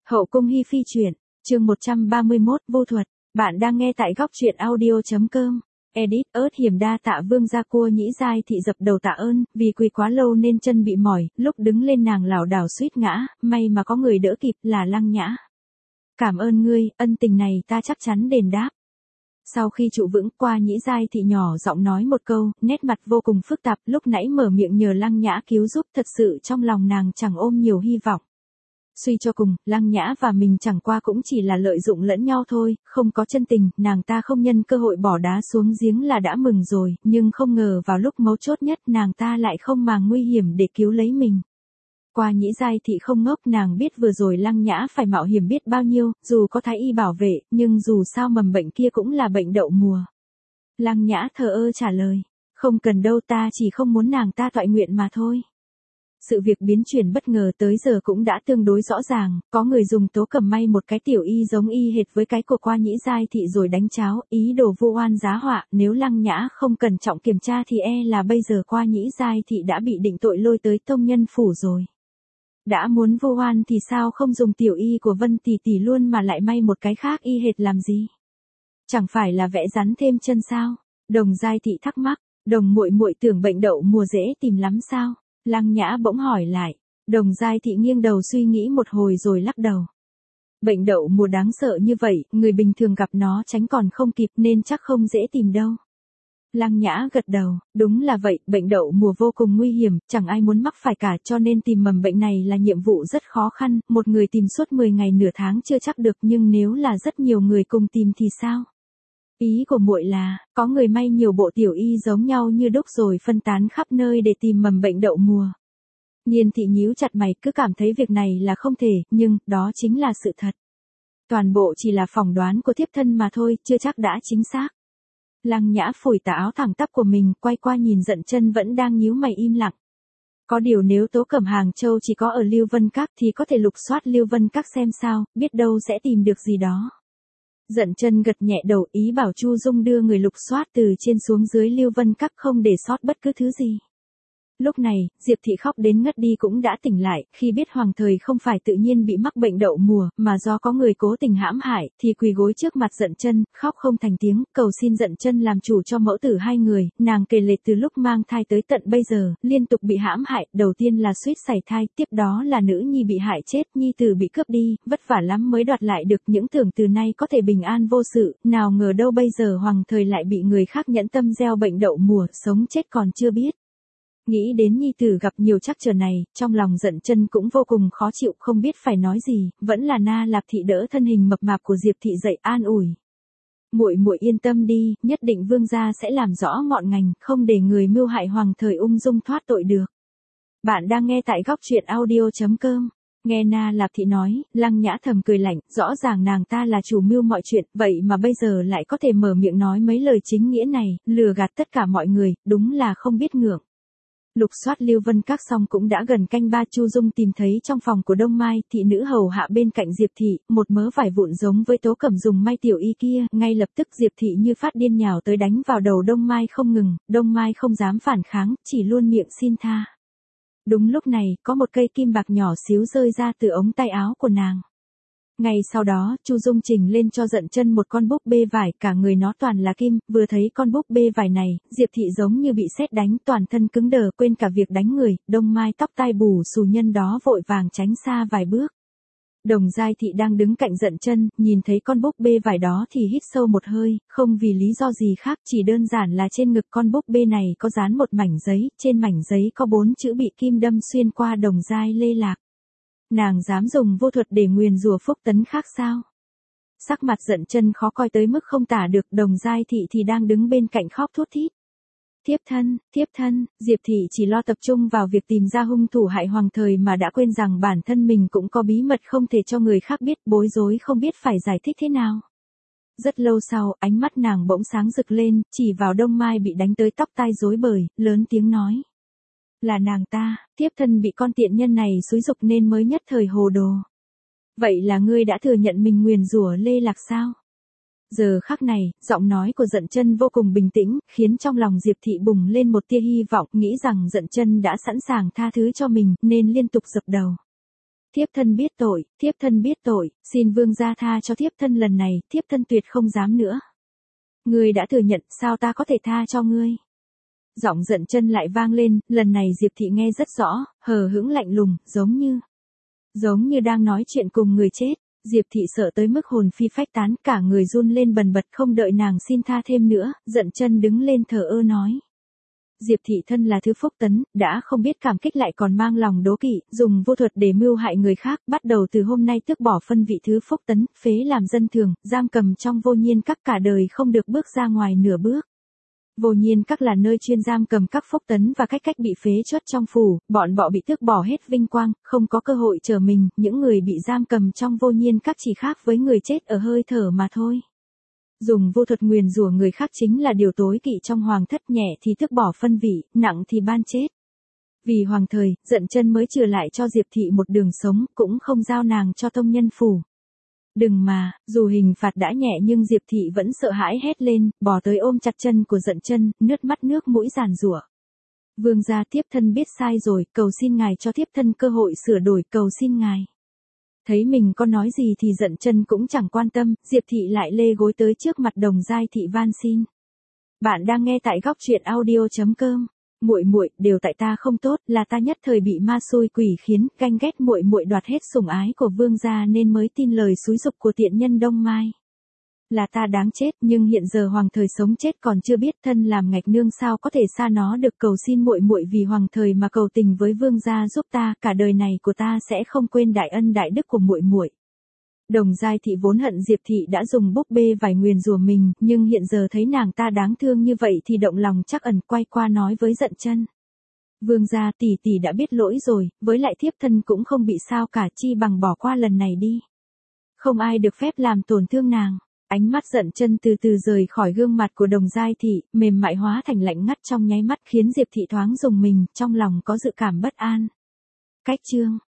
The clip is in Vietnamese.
Hậu cung hi phi truyện, chương 131, vô thuật. Bạn đang nghe tại góc truyện audio.com. Edit, ớt hiểm đa tạ vương gia cua nhĩ giai thị dập đầu tạ ơn, vì quỳ quá lâu nên chân bị mỏi, lúc đứng lên nàng lảo đảo suýt ngã, may mà có người đỡ kịp là Lăng Nhã. Cảm ơn ngươi, ân tình này ta chắc chắn đền đáp. Sau khi trụ vững, qua nhĩ giai thị nhỏ giọng nói một câu, nét mặt vô cùng phức tạp, lúc nãy mở miệng nhờ Lăng Nhã cứu giúp, thật sự trong lòng nàng chẳng ôm nhiều hy vọng. Suy cho cùng, Lăng Nhã và mình chẳng qua cũng chỉ là lợi dụng lẫn nhau thôi, không có chân tình, nàng ta không nhân cơ hội bỏ đá xuống giếng là đã mừng rồi, nhưng không ngờ vào lúc mấu chốt nhất nàng ta lại không màng nguy hiểm để cứu lấy mình. Qua nhĩ giai thị không ngốc, nàng biết vừa rồi Lăng Nhã phải mạo hiểm biết bao nhiêu, dù có thái y bảo vệ, nhưng dù sao mầm bệnh kia cũng là bệnh đậu mùa. Lăng Nhã thờ ơ trả lời, không cần đâu, ta chỉ không muốn nàng ta toại nguyện mà thôi. Sự việc biến chuyển bất ngờ tới giờ cũng đã tương đối rõ ràng, có người dùng tố cầm may một cái tiểu y giống y hệt với cái của qua nhĩ giai thị rồi đánh cháo, ý đồ vu oan giá họa, nếu Lăng Nhã không cẩn trọng kiểm tra thì là bây giờ qua nhĩ giai thị đã bị định tội lôi tới tông nhân phủ rồi. Đã muốn vu oan thì sao không dùng tiểu y của Vân tỷ tỷ luôn mà lại may một cái khác y hệt làm gì? Chẳng phải là vẽ rắn thêm chân sao? Đồng giai thị thắc mắc, đồng muội muội tưởng bệnh đậu mùa dễ tìm lắm sao? Lăng Nhã bỗng hỏi lại, đồng giai thị nghiêng đầu suy nghĩ một hồi rồi lắc đầu. Bệnh đậu mùa đáng sợ như vậy, người bình thường gặp nó tránh còn không kịp nên chắc không dễ tìm đâu. Lăng Nhã gật đầu, đúng là vậy, bệnh đậu mùa vô cùng nguy hiểm, chẳng ai muốn mắc phải cả cho nên tìm mầm bệnh này là nhiệm vụ rất khó khăn, một người tìm suốt 10 ngày nửa tháng chưa chắc được nhưng nếu là rất nhiều người cùng tìm thì sao? Ý của muội là, có người may nhiều bộ tiểu y giống nhau như đúc rồi phân tán khắp nơi để tìm mầm bệnh đậu mùa. Nhiên thị nhíu chặt mày cứ cảm thấy việc này là không thể, nhưng, đó chính là sự thật. Toàn bộ chỉ là phỏng đoán của thiếp thân mà thôi, chưa chắc đã chính xác. Lăng Nhã phủi tà áo thẳng tắp của mình, quay qua nhìn Dận Chân vẫn đang nhíu mày im lặng. Có điều nếu tố cẩm Hàng Châu chỉ có ở Lưu Vân Các thì có thể lục soát Lưu Vân Các xem sao, biết đâu sẽ tìm được gì đó. Dận Chân gật nhẹ đầu, ý bảo Chu Dung đưa người lục soát từ trên xuống dưới Lưu Vân Các không để sót bất cứ thứ gì. Lúc này, Diệp Thị khóc đến ngất đi cũng đã tỉnh lại, khi biết Hoàng Thời không phải tự nhiên bị mắc bệnh đậu mùa, mà do có người cố tình hãm hại, thì quỳ gối trước mặt Dận Chân, khóc không thành tiếng, cầu xin Dận Chân làm chủ cho mẫu tử hai người, nàng kể lể từ lúc mang thai tới tận bây giờ, liên tục bị hãm hại, đầu tiên là suýt sảy thai, tiếp đó là nữ nhi bị hại chết, nhi tử bị cướp đi, vất vả lắm mới đoạt lại được, những tưởng từ nay có thể bình an vô sự, nào ngờ đâu bây giờ Hoàng Thời lại bị người khác nhẫn tâm gieo bệnh đậu mùa, sống chết còn chưa biết. Nghĩ đến nhi tử gặp nhiều trắc trở này, trong lòng Dận Chân cũng vô cùng khó chịu, không biết phải nói gì, vẫn là Na Lạp Thị đỡ thân hình mập mạp của Diệp Thị dậy an ủi. Muội muội yên tâm đi, nhất định vương gia sẽ làm rõ ngọn ngành, không để người mưu hại Hoàng Thời ung dung thoát tội được. Bạn đang nghe tại góc truyện audio.com. Nghe Na Lạp Thị nói, Lăng Nhã thầm cười lạnh, rõ ràng nàng ta là chủ mưu mọi chuyện, vậy mà bây giờ lại có thể mở miệng nói mấy lời chính nghĩa này, lừa gạt tất cả mọi người, đúng là không biết ngượng. Lục soát Lưu Vân Các xong cũng đã gần canh ba, Chu Dung tìm thấy trong phòng của Đông Mai, thị nữ hầu hạ bên cạnh Diệp Thị, một mớ vải vụn giống với tố cẩm dùng may tiểu y kia, ngay lập tức Diệp Thị như phát điên nhào tới đánh vào đầu Đông Mai không ngừng, Đông Mai không dám phản kháng, chỉ luôn miệng xin tha. Đúng lúc này, có một cây kim bạc nhỏ xíu rơi ra từ ống tay áo của nàng. Ngay sau đó, Chu Dung trình lên cho Dận Chân một con búp bê vải, cả người nó toàn là kim, vừa thấy con búp bê vải này, Diệp Thị giống như bị sét đánh, toàn thân cứng đờ, quên cả việc đánh người, Đông Mai tóc tai bù xù nhân đó vội vàng tránh xa vài bước. Đồng Giai Thị đang đứng cạnh Dận Chân, nhìn thấy con búp bê vải đó thì hít sâu một hơi, không vì lý do gì khác, chỉ đơn giản là trên ngực con búp bê này có dán một mảnh giấy, trên mảnh giấy có 4 chữ bị kim đâm xuyên qua Đồng Giai Lê Lạc. Nàng dám dùng vô thuật để nguyền rủa phúc tấn khác sao? Sắc mặt Dận Chân khó coi tới mức không tả được, Đồng Giai Thị thì đang đứng bên cạnh khóc thút thít. Thiếp thân, Diệp Thị chỉ lo tập trung vào việc tìm ra hung thủ hại Hoàng Thời mà đã quên rằng bản thân mình cũng có bí mật không thể cho người khác biết, bối rối không biết phải giải thích thế nào. Rất lâu sau, ánh mắt nàng bỗng sáng rực lên, chỉ vào Đông Mai bị đánh tới tóc tai rối bời, lớn tiếng nói. Là nàng ta, thiếp thân bị con tiện nhân này xúi giục nên mới nhất thời hồ đồ. Vậy là ngươi đã thừa nhận mình nguyền rủa Lê Lạc sao? Giờ khắc này, giọng nói của Dận Chân vô cùng bình tĩnh, khiến trong lòng Diệp Thị bùng lên một tia hy vọng, nghĩ rằng Dận Chân đã sẵn sàng tha thứ cho mình, nên liên tục dập đầu. Thiếp thân biết tội, thiếp thân biết tội, xin vương gia tha cho thiếp thân lần này, thiếp thân tuyệt không dám nữa. Ngươi đã thừa nhận, sao ta có thể tha cho ngươi? Giọng Dận Chân lại vang lên, lần này Diệp Thị nghe rất rõ, hờ hững lạnh lùng, giống như đang nói chuyện cùng người chết. Diệp Thị sợ tới mức hồn phi phách tán, cả người run lên bần bật, không đợi nàng xin tha thêm nữa, Dận Chân đứng lên thờ ơ nói. Diệp Thị thân là thứ phúc tấn, đã không biết cảm kích lại còn mang lòng đố kỵ, dùng vô thuật để mưu hại người khác, bắt đầu từ hôm nay tước bỏ phân vị thứ phúc tấn, phế làm dân thường, giam cầm trong Vô Nhiên Các cả đời không được bước ra ngoài nửa bước. Vô Nhiên Các là nơi chuyên giam cầm các phúc tấn và cách bị phế truất trong phủ, bọn bọ bị tước bỏ hết vinh quang, không có cơ hội trở mình, những người bị giam cầm trong Vô Nhiên Các chỉ khác với người chết ở hơi thở mà thôi. Dùng vô thuật nguyền rủa người khác chính là điều tối kỵ trong hoàng thất, nhẹ thì tước bỏ phân vị, nặng thì ban chết. Vì hoàng thời, Dận Chân mới trừ lại cho Diệp Thị một đường sống, cũng không giao nàng cho tông nhân phủ. Đừng mà, dù hình phạt đã nhẹ nhưng Diệp Thị vẫn sợ hãi hét lên, bỏ tới ôm chặt chân của Dận Chân, nước mắt nước mũi giàn giụa. Vương gia, thiếp thân biết sai rồi, cầu xin ngài cho thiếp thân cơ hội sửa đổi, cầu xin ngài. Thấy mình có nói gì thì Dận Chân cũng chẳng quan tâm, Diệp Thị lại lê gối tới trước mặt Đồng Giai Thị van xin. Bạn đang nghe tại góc truyện audio.com. Muội muội, đều tại ta không tốt, là ta nhất thời bị ma xui quỷ khiến, ganh ghét muội muội đoạt hết sủng ái của vương gia nên mới tin lời xúi giục của tiện nhân Đông Mai. Là ta đáng chết, nhưng hiện giờ hoàng thời sống chết còn chưa biết, thân làm ngạch nương sao có thể xa nó được, cầu xin muội muội vì hoàng thời mà cầu tình với vương gia giúp ta, cả đời này của ta sẽ không quên đại ân đại đức của muội muội. Đồng Giai Thị vốn hận Diệp Thị đã dùng búp bê vải nguyền rủa mình, nhưng hiện giờ thấy nàng ta đáng thương như vậy thì động lòng trắc ẩn, quay qua nói với Dận Chân. Vương gia, tỷ tỷ đã biết lỗi rồi, với lại thiếp thân cũng không bị sao cả, chi bằng bỏ qua lần này đi. Không ai được phép làm tổn thương nàng. Ánh mắt Dận Chân từ từ rời khỏi gương mặt của Đồng Giai Thị, mềm mại hóa thành lạnh ngắt trong nháy mắt khiến Diệp Thị thoáng rùng mình, trong lòng có dự cảm bất an. Cách chương